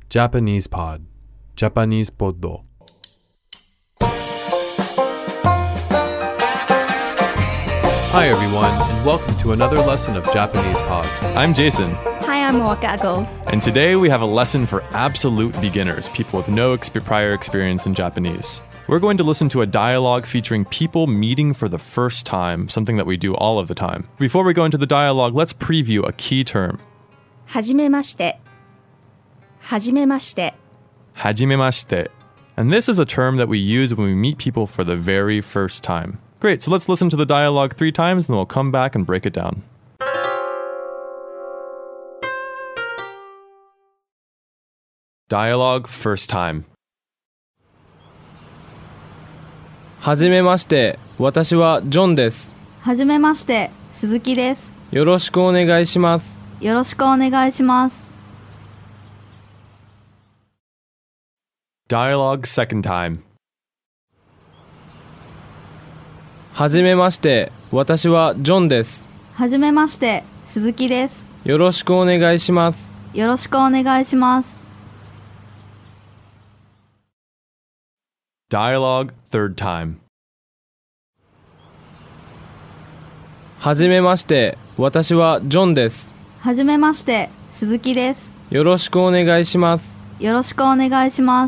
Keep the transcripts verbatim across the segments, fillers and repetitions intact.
Japanese Pod. Japanese Poddo. Hi everyone, and welcome to another lesson of Japanese Pod. I'm Jason. Hi, I'm Wakako. And today we have a lesson for absolute beginners, people with no exp- prior experience in Japanese. We're going to listen to a dialogue featuring people meeting for the first time, something that we do all of the time. Before we go into the dialogue, let's preview a key term. はじめまして。はじめまして。 Hajimemashite. And this is a term that we use when we meet people for the very first time. Great, so let's listen to the dialogue three times and then we'll come back and break it down. Dialogue first time. はじめまして、私はジョンです。 はじめまして、鈴木です。 よろしくお願いします。 よろしくお願いします。 Dialogue second time. はじめまして、私はジョンです。 はじめまして、鈴木です。 よろしくお願いします。 よろしくお願いします。 Dialogue third time. はじめまして、私はジョンです。 はじめまして、鈴木です。 よろしくお願いします。 よろしくお願いします。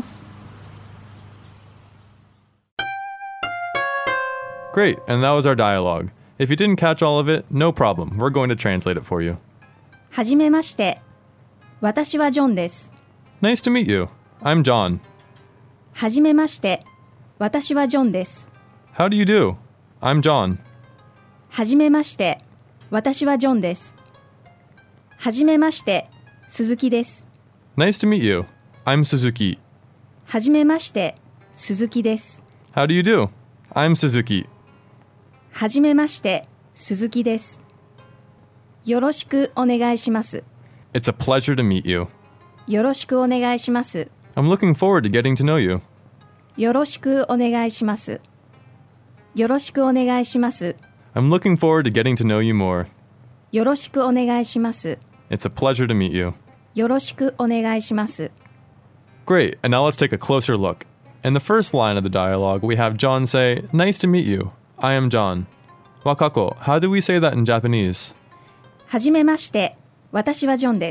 Great, and that was our dialogue. If you didn't catch all of it, no problem. We're going to translate it for you. はじめまして。私はジョンです。 Nice to meet you. I'm John. はじめまして。私はジョンです。 How do you do? I'm John. はじめまして。私はジョンです。はじめまして。鈴木です。 Nice to meet you. I'm Suzuki. はじめまして。鈴木です。 How do you do? I'm Suzuki. はじめまして。鈴木です。よろしくお願いします。 It's a pleasure to meet you. よろしくお願いします。 I'm looking forward to getting to know you. よろしくお願いします。よろしくお願いします。 I'm looking forward to getting to know you more. よろしくお願いします。 It's a pleasure to meet you. よろしくお願いします。 Great, and now let's take a closer look. In the first line of the dialogue, we have John say, Nice to meet you. I am John. Wakako, how do we say that in Japanese? はじめまして。私はジョンです。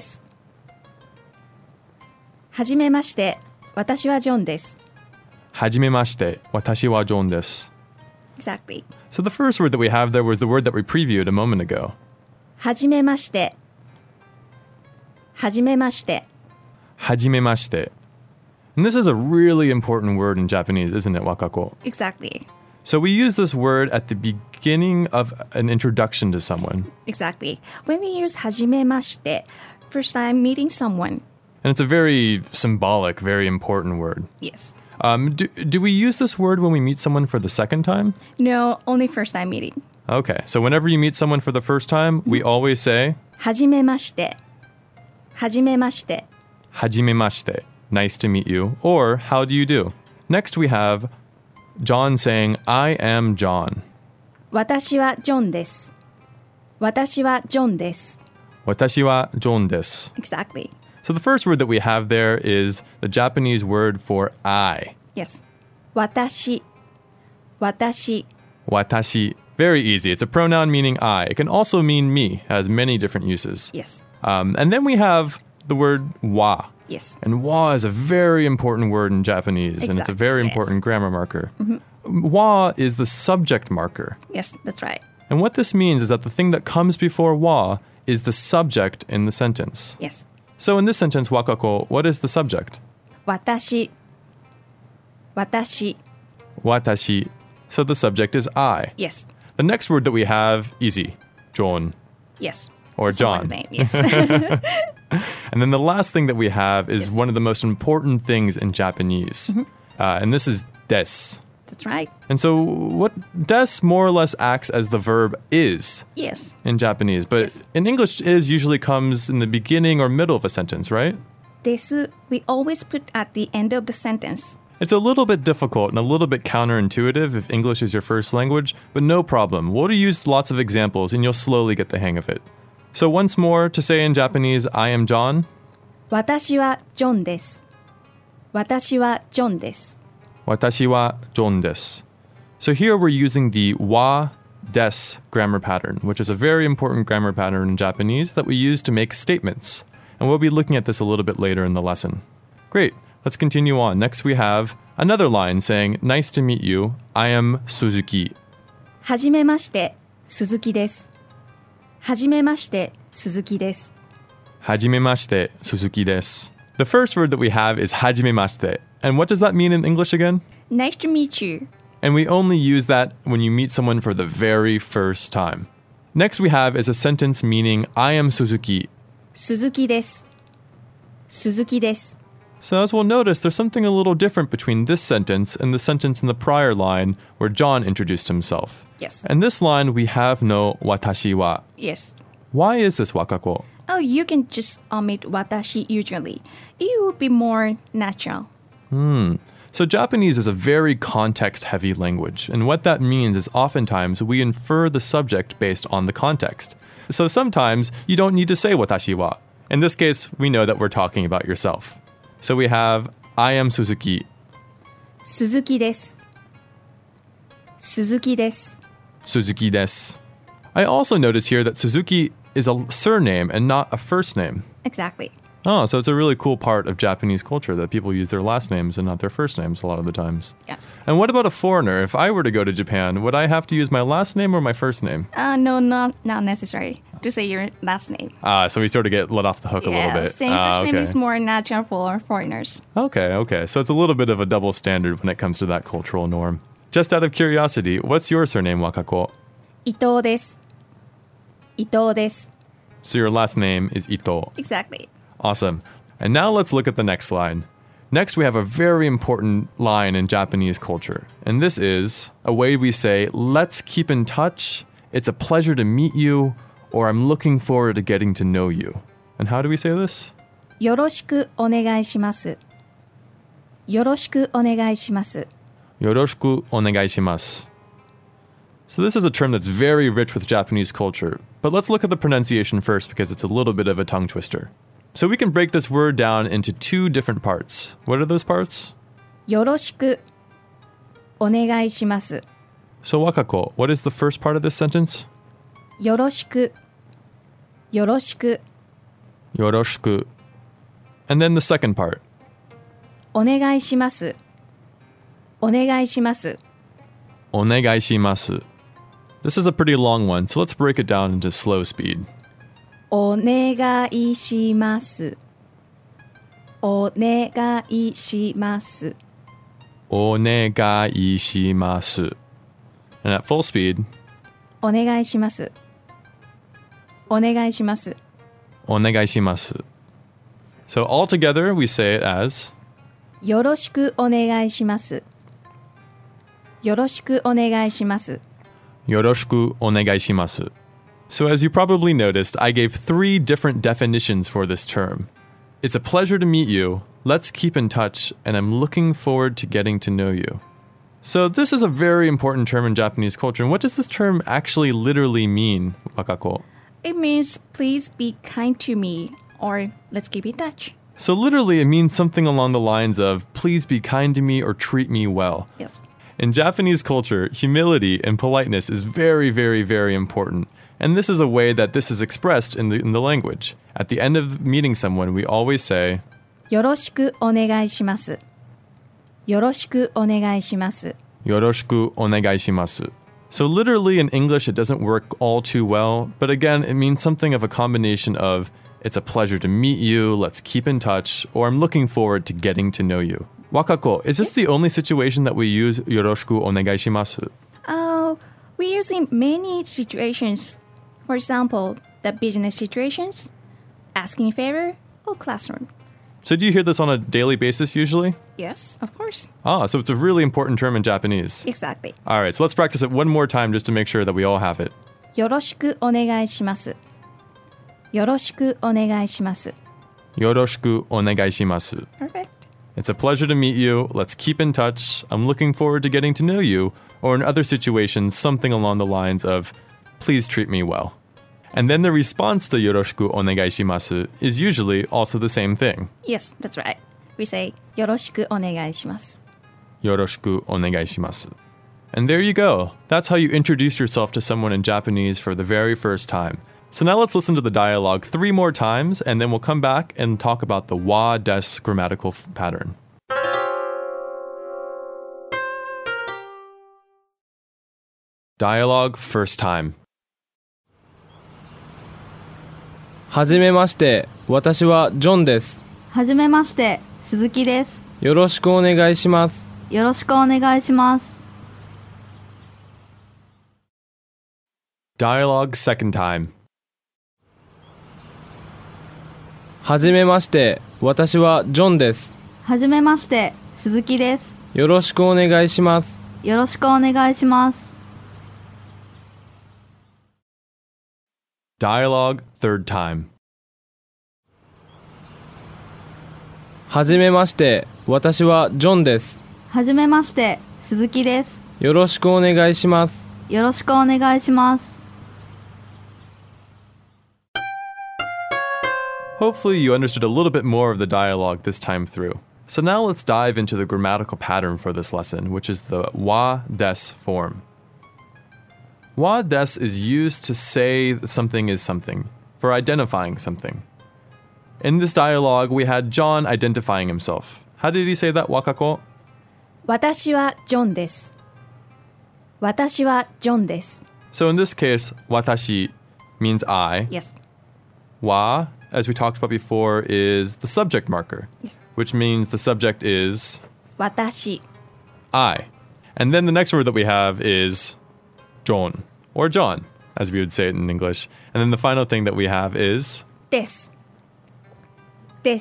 はじめまして。私はジョンです。 Hajimemashite, watashi wa John desu. Exactly. So the first word that we have there was the word that we previewed a moment ago. はじめまして。はじめまして。 Hajimemashite. And this is a really important word in Japanese, isn't it, Wakako? Exactly. So we use this word at the beginning of an introduction to someone. Exactly. When we use はじめまして, first time meeting someone. And it's a very symbolic, very important word. Yes. Um, do, do we use this word when we meet someone for the second time? No, only first time meeting. Okay, so whenever you meet someone for the first time, we always say, はじめまして。はじめまして。 Hajimemashite, nice to meet you, or how do you do? Next we have John saying, I am John. 私はジョンです。私はジョンです。 Watashi wa John desu. Exactly. So the first word that we have there is the Japanese word for I. Yes. 私。私。 Watashi. Very easy. It's a pronoun meaning I. It can also mean me. It has many different uses. Yes. Um, and then we have the word wa. Yes. And wa is a very important word in Japanese, Exactly, and it's a very yes. important grammar marker. Mm-hmm. Wa is the subject marker. Yes, that's right. And what this means is that the thing that comes before wa is the subject in the sentence. Yes. So in this sentence, Wakako, what is the subject? 私。私。 Watashi. So the subject is I. Yes. The next word that we have, easy. John. Yes. Or John. Name. Yes. And then the last thing that we have is Yes. one of the most important things in Japanese. Mm-hmm. Uh, and this is des. That's right. And so what des more or less acts as the verb is Yes. in Japanese. But Yes. in English, is usually comes in the beginning or middle of a sentence, right? です。We always put at the end of the sentence. It's a little bit difficult and a little bit counterintuitive if English is your first language, but no problem. We'll use lots of examples and you'll slowly get the hang of it. So once more, to say in Japanese, I am John. 私はジョンです。私はジョンです。 私はジョンです。So here we're using the wa des grammar pattern, which is a very important grammar pattern in Japanese that we use to make statements. And we'll be looking at this a little bit later in the lesson. Great. Let's continue on. Next we have another line saying, Nice to meet you. I am Suzuki. はじめまして、鈴木です。はじめまして、鈴木です。 はじめまして、Suzuki desu. The first word that we have is hajimemashite. And what does that mean in English again? Nice to meet you. And we only use that when you meet someone for the very first time. Next we have is a sentence meaning I am Suzuki. 鈴木です。鈴木です。 So as we'll notice, there's something a little different between this sentence and the sentence in the prior line where John introduced himself. Yes. In this line, we have no watashi wa. Yes. Why is this, Wakako? Oh, you can just omit watashi usually. It would be more natural. Hmm. So Japanese is a very context-heavy language, and what that means is oftentimes we infer the subject based on the context. So sometimes you don't need to say watashi wa. In this case, we know that we're talking about yourself. So we have, I am Suzuki. 鈴木です。鈴木です。 Suzuki desu. I also notice here that Suzuki is a surname and not a first name. Exactly. Oh, so it's a really cool part of Japanese culture that people use their last names and not their first names a lot of the times. Yes. And what about a foreigner? If I were to go to Japan, would I have to use my last name or my first name? Uh, no, not not necessary to say your last name. Ah, so we sort of get let off the hook a Yeah, little bit. saying Ah, first name okay. is more natural for foreigners. Okay, okay. So it's a little bit of a double standard when it comes to that cultural norm. Just out of curiosity, what's your surname, Wakako? 伊藤です。伊藤です。 So your last name is Ito. Exactly. Awesome. And now let's look at the next line. Next, we have a very important line in Japanese culture. And this is a way we say, let's keep in touch, it's a pleasure to meet you, or I'm looking forward to getting to know you. And how do we say this? よろしくお願いします。よろしくお願いします。 Yoroshiku onegai shimasu. So this is a term that's very rich with Japanese culture, but let's look at the pronunciation first because it's a little bit of a tongue twister. So we can break this word down into two different parts. What are those parts? よろしくお願いします。 So Wakako, what is the first part of this sentence? よろしくよろしく Yoroshiku. And then the second part. お願いします。お願いします。 Onegai shimasu. This is a pretty long one, so let's break it down into slow speed. お願いします。お願いします。 Onegai shimasu. And at full speed. お願いします。お願いします。 Onegai shimasu. So altogether, we say it as よろしくお願いします。よろしくお願いします。 Yoroshiku onegai shimasu. So as you probably noticed, I gave three different definitions for this term. It's a pleasure to meet you, let's keep in touch, and I'm looking forward to getting to know you. So this is a very important term in Japanese culture. And what does this term actually literally mean, Wakako? It means please be kind to me or let's keep in touch. So literally it means something along the lines of please be kind to me or treat me well. Yes. In Japanese culture, humility and politeness is very, very, very important. And this is a way that this is expressed in the, in the language. At the end of meeting someone, we always say, よろしくお願いします。よろしくお願いします。 Yoroshiku onegai shimasu. So literally in English, it doesn't work all too well. But again, it means something of a combination of, it's a pleasure to meet you, let's keep in touch, or I'm looking forward to getting to know you. Wakako, is this Yes. the only situation that we use yoroshiku onegai shimasu? Uh, we use in many situations. For example, the business situations, asking a favor, or classroom. So do you hear this on a daily basis usually? Yes, of course. Ah, so it's a really important term in Japanese. Exactly. All right, so let's practice it one more time just to make sure that we all have it. よろしくお願いします。よろしくお願いします。 Yoroshiku onegai shimasu. Perfect. It's a pleasure to meet you. Let's keep in touch. I'm looking forward to getting to know you. Or in other situations, something along the lines of, please treat me well. And then the response to よろしくお願いします is usually also the same thing. Yes, that's right. We say よろしくお願いします。 よろしくお願いします. And there you go. That's how you introduce yourself to someone in Japanese for the very first time. So now let's listen to the dialogue three more times, and then we'll come back and talk about the wa des grammatical f- pattern. Dialogue first time. はじめまして、私はジョンです。 はじめまして、鈴木です。 よろしくお願いします。 よろしくお願いします。 Dialogue second time. はじめまして、私はジョンです。 はじめまして、鈴木です。 よろしくお願いします。 よろしくお願いします。 Dialogue third time. はじめまして、私はジョンです。 はじめまして、鈴木です。 よろしくお願いします。 よろしくお願いします。 Hopefully you understood a little bit more of the dialogue this time through. So now let's dive into the grammatical pattern for this lesson, which is the wa des form. Wa des is used to say something is something, for identifying something. In this dialogue, we had John identifying himself. How did he say that, Wakako? 私はジョンです。私はジョンです。 So in this case, watashi means I. Yes. Wa, as we talked about before, is the subject marker, Yes. which means the subject is 私。 I. And then the next word that we have is John, or John, as we would say it in English. And then the final thing that we have is です。です。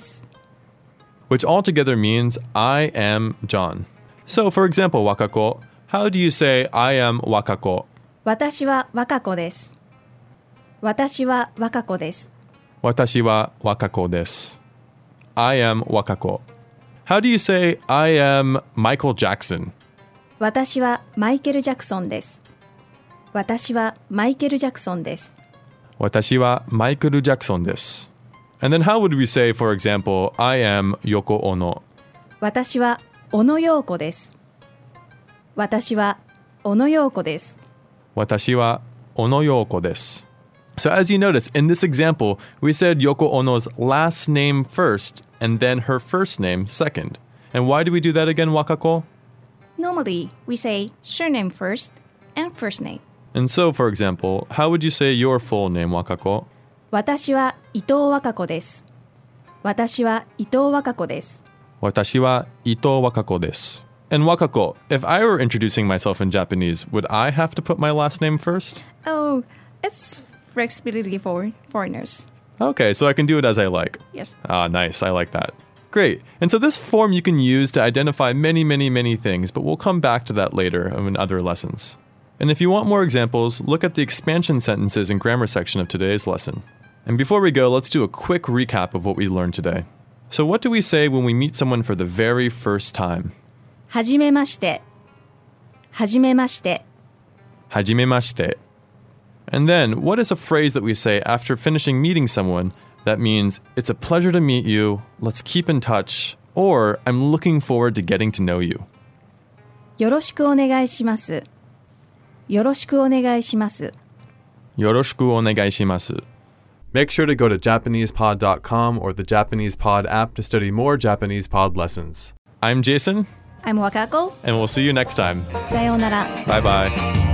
which altogether means I am John. So for example, Wakako, how do you say I am Wakako? 私は若子です。私は若子です。 Watashi wa wakako desu. I am Wakako. How do you say I am Michael Jackson? 私はマイケル・ジャクソンです。私はマイケル・ジャクソンです。 Watashi wa Michael Jackson desu. And then how would we say, for example, I am Yoko Ono? 私は小野陽子です。私は小野陽子です。 Watashi wa Ono Yoko desu. So as you notice, in this example, we said Yoko Ono's last name first and then her first name second. And why do we do that again, Wakako? Normally, we say surname first and first name. And so, for example, how would you say your full name, Wakako? 私は伊藤若子です。私は伊藤若子です。 Watashi wa Ito Wakako desu. And Wakako, if I were introducing myself in Japanese, would I have to put my last name first? Oh, it's flexibility for foreigners. Okay, so I can do it as I like. Yes. Ah, nice. I like that. Great. And so this form you can use to identify many, many, many things, but we'll come back to that later in other lessons. And if you want more examples, look at the expansion sentences and grammar section of today's lesson. And before we go, let's do a quick recap of what we learned today. So what do we say when we meet someone for the very first time? はじめまして。はじめまして。 Hajimemashite. And then, what is a phrase that we say after finishing meeting someone that means, it's a pleasure to meet you, let's keep in touch, or I'm looking forward to getting to know you? よろしくお願いします。よろしくお願いします。 Yoroshiku onegaishimasu. Make sure to go to Japanese pod dot com or the Japanese Pod app to study more Japanese Pod lessons. I'm Jason, I'm Wakako. and we'll see you next time. さようなら。 Bye bye.